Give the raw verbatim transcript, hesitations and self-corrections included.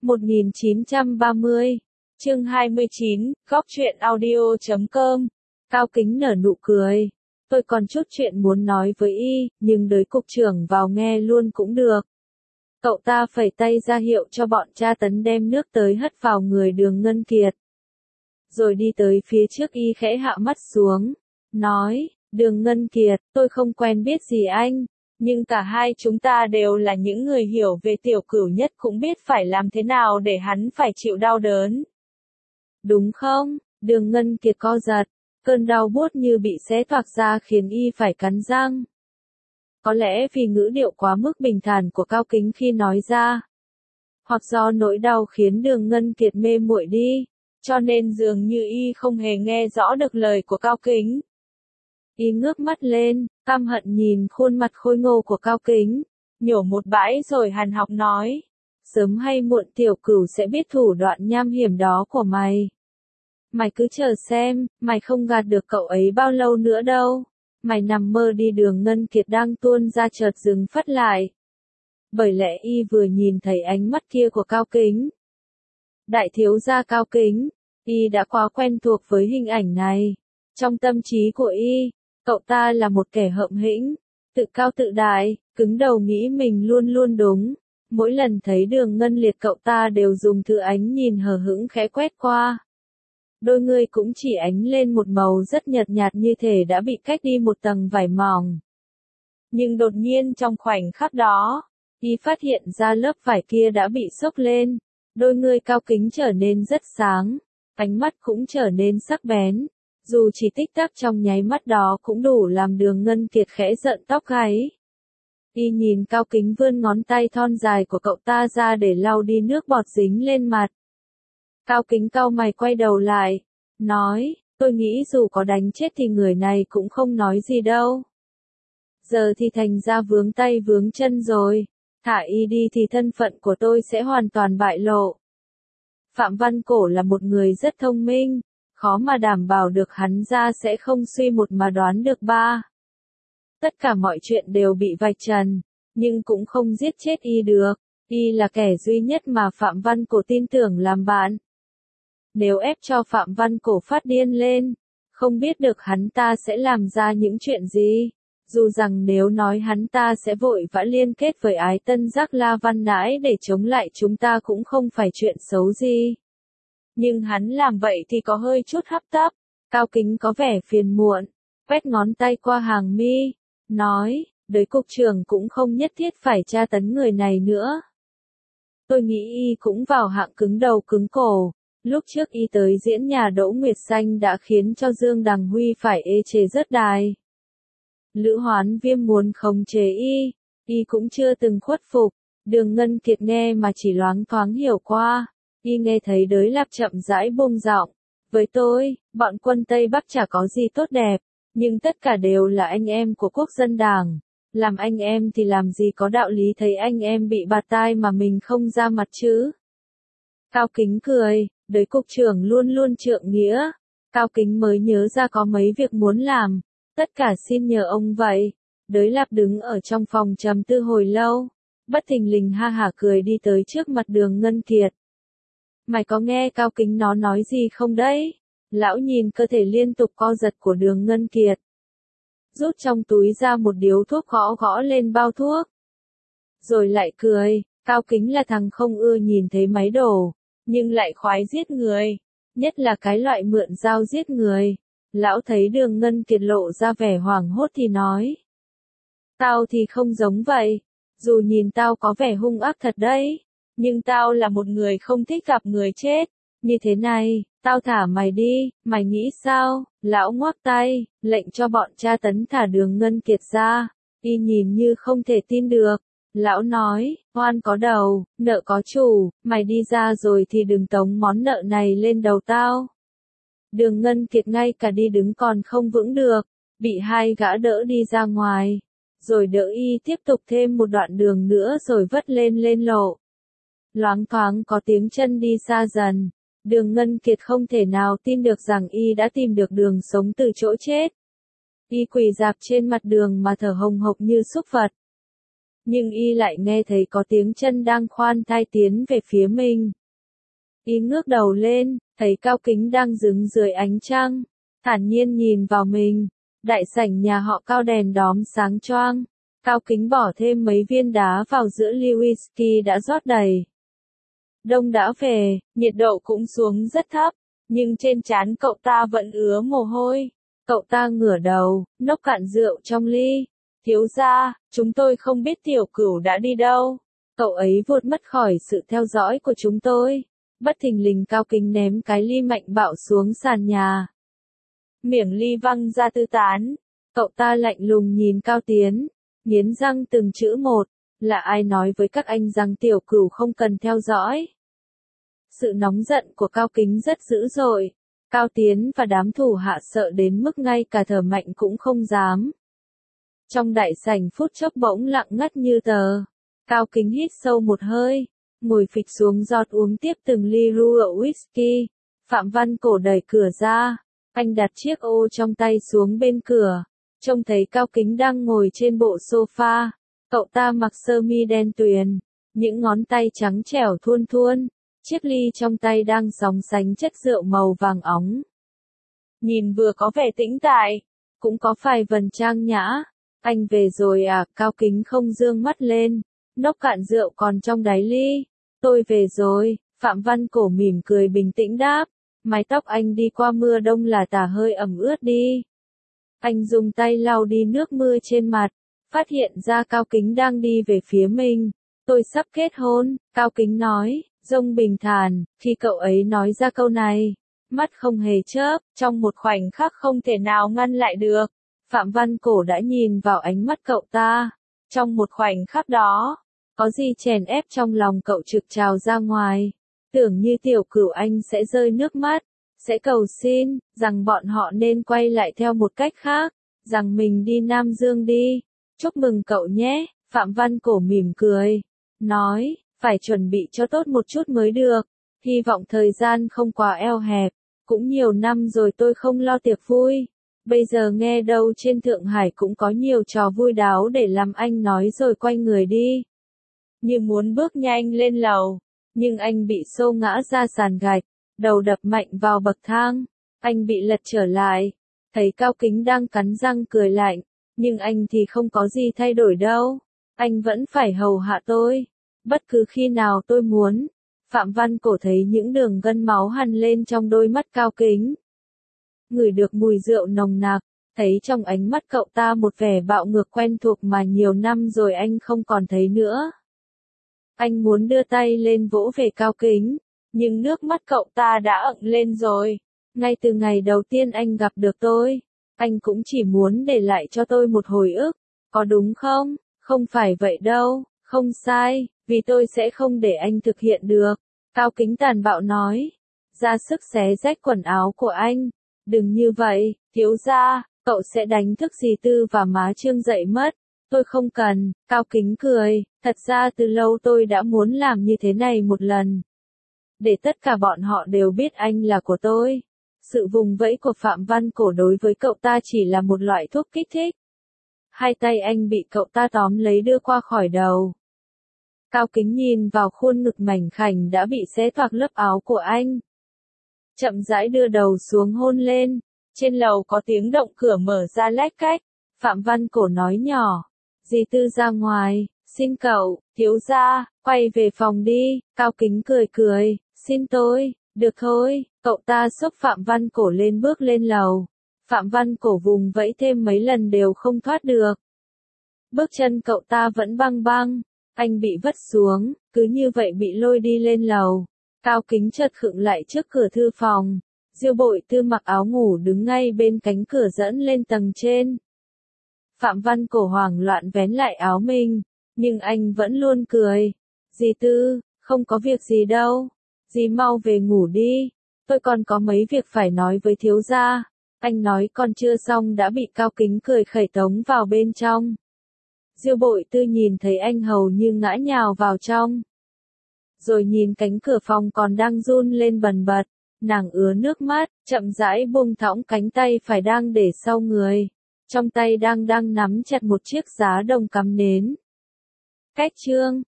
một nghìn chín trăm ba mươi, chương hai mươi chín, góc truyện audio chấm com. Cao Kính nở nụ cười. Tôi còn chút chuyện muốn nói với y, nhưng đới cục trưởng vào nghe luôn cũng được. Cậu ta phẩy tay ra hiệu cho bọn tra tấn đem nước tới hất vào người Đường Ngân Kiệt. Rồi đi tới phía trước y khẽ hạ mắt xuống, nói, Đường Ngân Kiệt, tôi không quen biết gì anh, nhưng cả hai chúng ta đều là những người hiểu về Tiểu Cửu nhất cũng biết phải làm thế nào để hắn phải chịu đau đớn. Đúng không? Đường Ngân Kiệt co giật, cơn đau buốt như bị xé toạc ra khiến y phải cắn răng. Có lẽ vì ngữ điệu quá mức bình thản của Cao Kính khi nói ra, hoặc do nỗi đau khiến Đường Ngân Kiệt mê muội đi, cho nên dường như y không hề nghe rõ được lời của Cao Kính. Y ngước mắt lên, căm hận nhìn khuôn mặt khôi ngô của Cao Kính, nhổ một bãi rồi hàn học nói, sớm hay muộn Tiểu Cửu sẽ biết thủ đoạn nham hiểm đó của mày. Mày cứ chờ xem, mày không gạt được cậu ấy bao lâu nữa đâu. Mày nằm mơ đi. Đường Ngân Kiệt đang tuôn ra chợt dừng phắt lại. Bởi lẽ y vừa nhìn thấy ánh mắt kia của Cao Kính. Đại thiếu gia Cao Kính, y đã quá quen thuộc với hình ảnh này. Trong tâm trí của y, cậu ta là một kẻ hợm hĩnh, tự cao tự đại, cứng đầu nghĩ mình luôn luôn đúng. Mỗi lần thấy Đường Ngân Liệt cậu ta đều dùng thứ ánh nhìn hờ hững khẽ quét qua. Đôi người cũng chỉ ánh lên một màu rất nhợt nhạt như thể đã bị cách đi một tầng vải mỏng. Nhưng đột nhiên trong khoảnh khắc đó, y phát hiện ra lớp vải kia đã bị xốc lên. Đôi người Cao Kính trở nên rất sáng, ánh mắt cũng trở nên sắc bén. Dù chỉ tích tắc trong nháy mắt đó cũng đủ làm Đường Ngân Kiệt khẽ giận tóc gáy. Y nhìn Cao Kính vươn ngón tay thon dài của cậu ta ra để lau đi nước bọt dính lên mặt. Cao Kính cau mày quay đầu lại, nói, tôi nghĩ dù có đánh chết thì người này cũng không nói gì đâu. Giờ thì thành ra vướng tay vướng chân rồi, thả y đi thì thân phận của tôi sẽ hoàn toàn bại lộ. Phạm Văn Cổ là một người rất thông minh, khó mà đảm bảo được hắn ra sẽ không suy một mà đoán được ba. Tất cả mọi chuyện đều bị vạch trần, nhưng cũng không giết chết y được, y là kẻ duy nhất mà Phạm Văn Cổ tin tưởng làm bạn. Nếu ép cho Phạm Văn Cổ phát điên lên, không biết được hắn ta sẽ làm ra những chuyện gì. Dù rằng nếu nói hắn ta sẽ vội vã liên kết với Ái Tân Giác La Văn Nãi để chống lại chúng ta cũng không phải chuyện xấu gì. Nhưng hắn làm vậy thì có hơi chút hấp tấp. Cao Kính có vẻ phiền muộn, quét ngón tay qua hàng mi, nói, đới cục trưởng cũng không nhất thiết phải tra tấn người này nữa. Tôi nghĩ y cũng vào hạng cứng đầu cứng cổ. Lúc trước y tới diễn nhà Đỗ Nguyệt Xanh đã khiến cho Dương Đằng Huy phải ê chề rớt đài. Lữ Hoán Viêm muốn khống chế y, y cũng chưa từng khuất phục. Đường Ngân Kiệt nghe mà chỉ loáng thoáng hiểu qua. Y nghe thấy Đới Lạp chậm rãi buông giọng. Với tôi, bọn quân Tây Bắc chả có gì tốt đẹp, nhưng tất cả đều là anh em của Quốc dân Đảng. Làm anh em thì làm gì có đạo lý thấy anh em bị bạt tai mà mình không ra mặt chứ. Cao Kính cười, đới cục trưởng luôn luôn trượng nghĩa. Cao Kính mới nhớ ra có mấy việc muốn làm, tất cả xin nhờ ông vậy. Đới Lạp đứng ở trong phòng trầm tư hồi lâu, bất thình lình ha hả cười đi tới trước mặt Đường Ngân Kiệt. Mày có nghe Cao Kính nó nói gì không đấy? Lão nhìn cơ thể liên tục co giật của Đường Ngân Kiệt. Rút trong túi ra một điếu thuốc gõ gõ lên bao thuốc. Rồi lại cười, Cao Kính là thằng không ưa nhìn thấy máy đổ, nhưng lại khoái giết người, nhất là cái loại mượn dao giết người. Lão thấy Đường Ngân Kiệt lộ ra vẻ hoảng hốt thì nói. Tao thì không giống vậy, dù nhìn tao có vẻ hung ác thật đấy, nhưng tao là một người không thích gặp người chết. Như thế này, tao thả mày đi, mày nghĩ sao? Lão ngoắc tay, lệnh cho bọn tra tấn thả Đường Ngân Kiệt ra. Y nhìn như không thể tin được. Lão nói, oan có đầu, nợ có chủ, mày đi ra rồi thì đừng tống món nợ này lên đầu tao. Đường Ngân Kiệt ngay cả đi đứng còn không vững được, bị hai gã đỡ đi ra ngoài, rồi đỡ y tiếp tục thêm một đoạn đường nữa rồi vất lên lên lộ. Loáng thoáng có tiếng chân đi xa dần, Đường Ngân Kiệt không thể nào tin được rằng y đã tìm được đường sống từ chỗ chết. Y quỳ rạp trên mặt đường mà thở hồng hộc như súc vật. nhưng y lại nghe thấy có tiếng chân đang khoan thai tiến về phía mình. Y ngước đầu lên, thấy Cao Kính đang đứng dưới ánh trăng, thản nhiên nhìn vào mình. Đại sảnh nhà họ Cao đèn đóm sáng choang. Cao Kính bỏ thêm mấy viên đá vào giữa ly whisky đã rót đầy. Đông đã về, nhiệt độ cũng xuống rất thấp, nhưng trên trán cậu ta vẫn ứa mồ hôi. Cậu ta ngửa đầu, nốc cạn rượu trong ly. Thiếu gia, chúng tôi không biết tiểu cửu đã đi đâu. Cậu ấy vụt mất khỏi sự theo dõi của chúng tôi. Bất thình lình Cao Kính ném cái ly mạnh bạo xuống sàn nhà. Miệng ly văng ra tứ tán. Cậu ta lạnh lùng nhìn Cao Tiến, nghiến răng từng chữ một. Là ai nói với các anh rằng tiểu cửu không cần theo dõi? Sự nóng giận của Cao Kính rất dữ dội. Cao Tiến và đám thủ hạ sợ đến mức ngay cả thở mạnh cũng không dám. Trong đại sảnh phút chốc bỗng lặng ngắt như tờ. Cao Kính hít sâu một hơi, ngồi phịch xuống giọt uống tiếp từng ly rượu whisky. Phạm Văn Cổ đẩy cửa ra, anh đặt chiếc ô trong tay xuống bên cửa, trông thấy Cao Kính đang ngồi trên bộ sofa. Cậu ta mặc sơ mi đen tuyền, những ngón tay trắng trẻo thuôn thuôn, chiếc ly trong tay đang sóng sánh chất rượu màu vàng óng. Nhìn vừa có vẻ tĩnh tại, cũng có vài phần trang nhã. Anh về rồi à? Cao Kính không dương mắt lên, nốc cạn rượu còn trong đáy ly. Tôi về rồi, Phạm Văn Cổ mỉm cười bình tĩnh đáp. Mái tóc anh đi qua mưa đông là tả hơi ẩm ướt đi. Anh dùng tay lau đi nước mưa trên mặt, phát hiện ra Cao Kính đang đi về phía mình. Tôi sắp kết hôn, Cao Kính nói, giọng bình thản. Khi cậu ấy nói ra câu này, mắt không hề chớp, trong một khoảnh khắc không thể nào ngăn lại được. Phạm Văn Cổ đã nhìn vào ánh mắt cậu ta. Trong một khoảnh khắc đó, có gì chèn ép trong lòng cậu trực trào ra ngoài. Tưởng như tiểu cửu anh sẽ rơi nước mắt, sẽ cầu xin, rằng bọn họ nên quay lại theo một cách khác, rằng mình đi Nam Dương đi. Chúc mừng cậu nhé, Phạm Văn Cổ mỉm cười, nói, phải chuẩn bị cho tốt một chút mới được, hy vọng thời gian không quá eo hẹp, cũng nhiều năm rồi tôi không lo tiệc vui. Bây giờ nghe đâu trên Thượng Hải cũng có nhiều trò vui đáo để làm. Anh nói rồi quay người đi. Như muốn bước nhanh lên lầu, nhưng anh bị xô ngã ra sàn gạch, đầu đập mạnh vào bậc thang. Anh bị lật trở lại, thấy Cao Kính đang cắn răng cười lạnh, nhưng anh thì không có gì thay đổi đâu. Anh vẫn phải hầu hạ tôi, bất cứ khi nào tôi muốn. Phạm Văn Cổ thấy những đường gân máu hằn lên trong đôi mắt Cao Kính. Ngửi được mùi rượu nồng nặc, thấy trong ánh mắt cậu ta một vẻ bạo ngược quen thuộc mà nhiều năm rồi anh không còn thấy nữa. Anh muốn đưa tay lên vỗ về Cao Kính, nhưng nước mắt cậu ta đã ửng lên rồi. Ngay từ ngày đầu tiên anh gặp được tôi, anh cũng chỉ muốn để lại cho tôi một hồi ức, có đúng không? Không phải vậy đâu, không sai, vì tôi sẽ không để anh thực hiện được. Cao Kính tàn bạo nói, ra sức xé rách quần áo của anh. Đừng như vậy, thiếu gia, cậu sẽ đánh thức dì Tư và má Trương dậy mất. Tôi không cần, Cao Kính cười, thật ra từ lâu tôi đã muốn làm như thế này một lần. Để tất cả bọn họ đều biết anh là của tôi. Sự vùng vẫy của Phạm Văn Cổ đối với cậu ta chỉ là một loại thuốc kích thích. Hai tay anh bị cậu ta tóm lấy đưa qua khỏi đầu. Cao Kính nhìn vào khuôn ngực mảnh khảnh đã bị xé toạc lớp áo của anh. Chậm rãi đưa đầu xuống hôn lên. Trên lầu có tiếng động cửa mở ra lách cách. Phạm Văn Cổ nói nhỏ. Dì Tư ra ngoài, xin cậu, thiếu gia, quay về phòng đi. Cao Kính cười cười, xin tôi, được thôi. Cậu ta xốc Phạm Văn Cổ lên bước lên lầu. Phạm Văn Cổ vùng vẫy thêm mấy lần đều không thoát được. Bước chân cậu ta vẫn băng băng. Anh bị vất xuống, cứ như vậy bị lôi đi lên lầu. Cao Kính chợt khựng lại trước cửa thư phòng. Diêu Bội Tư mặc áo ngủ đứng ngay bên cánh cửa dẫn lên tầng trên. Phạm Văn Cổ hoảng loạn vén lại áo mình, nhưng anh vẫn luôn cười. Dì Tư, không có việc gì đâu. Dì mau về ngủ đi. Tôi còn có mấy việc phải nói với thiếu gia. Anh nói còn chưa xong đã bị Cao Kính cười khẩy tống vào bên trong. Diêu Bội Tư nhìn thấy anh hầu như ngã nhào vào trong. Rồi nhìn cánh cửa phòng còn đang run lên bần bật, nàng ứa nước mắt, chậm rãi buông thõng cánh tay phải đang để sau người. Trong tay đang đang nắm chặt một chiếc giá đồng cắm nến. Cách chương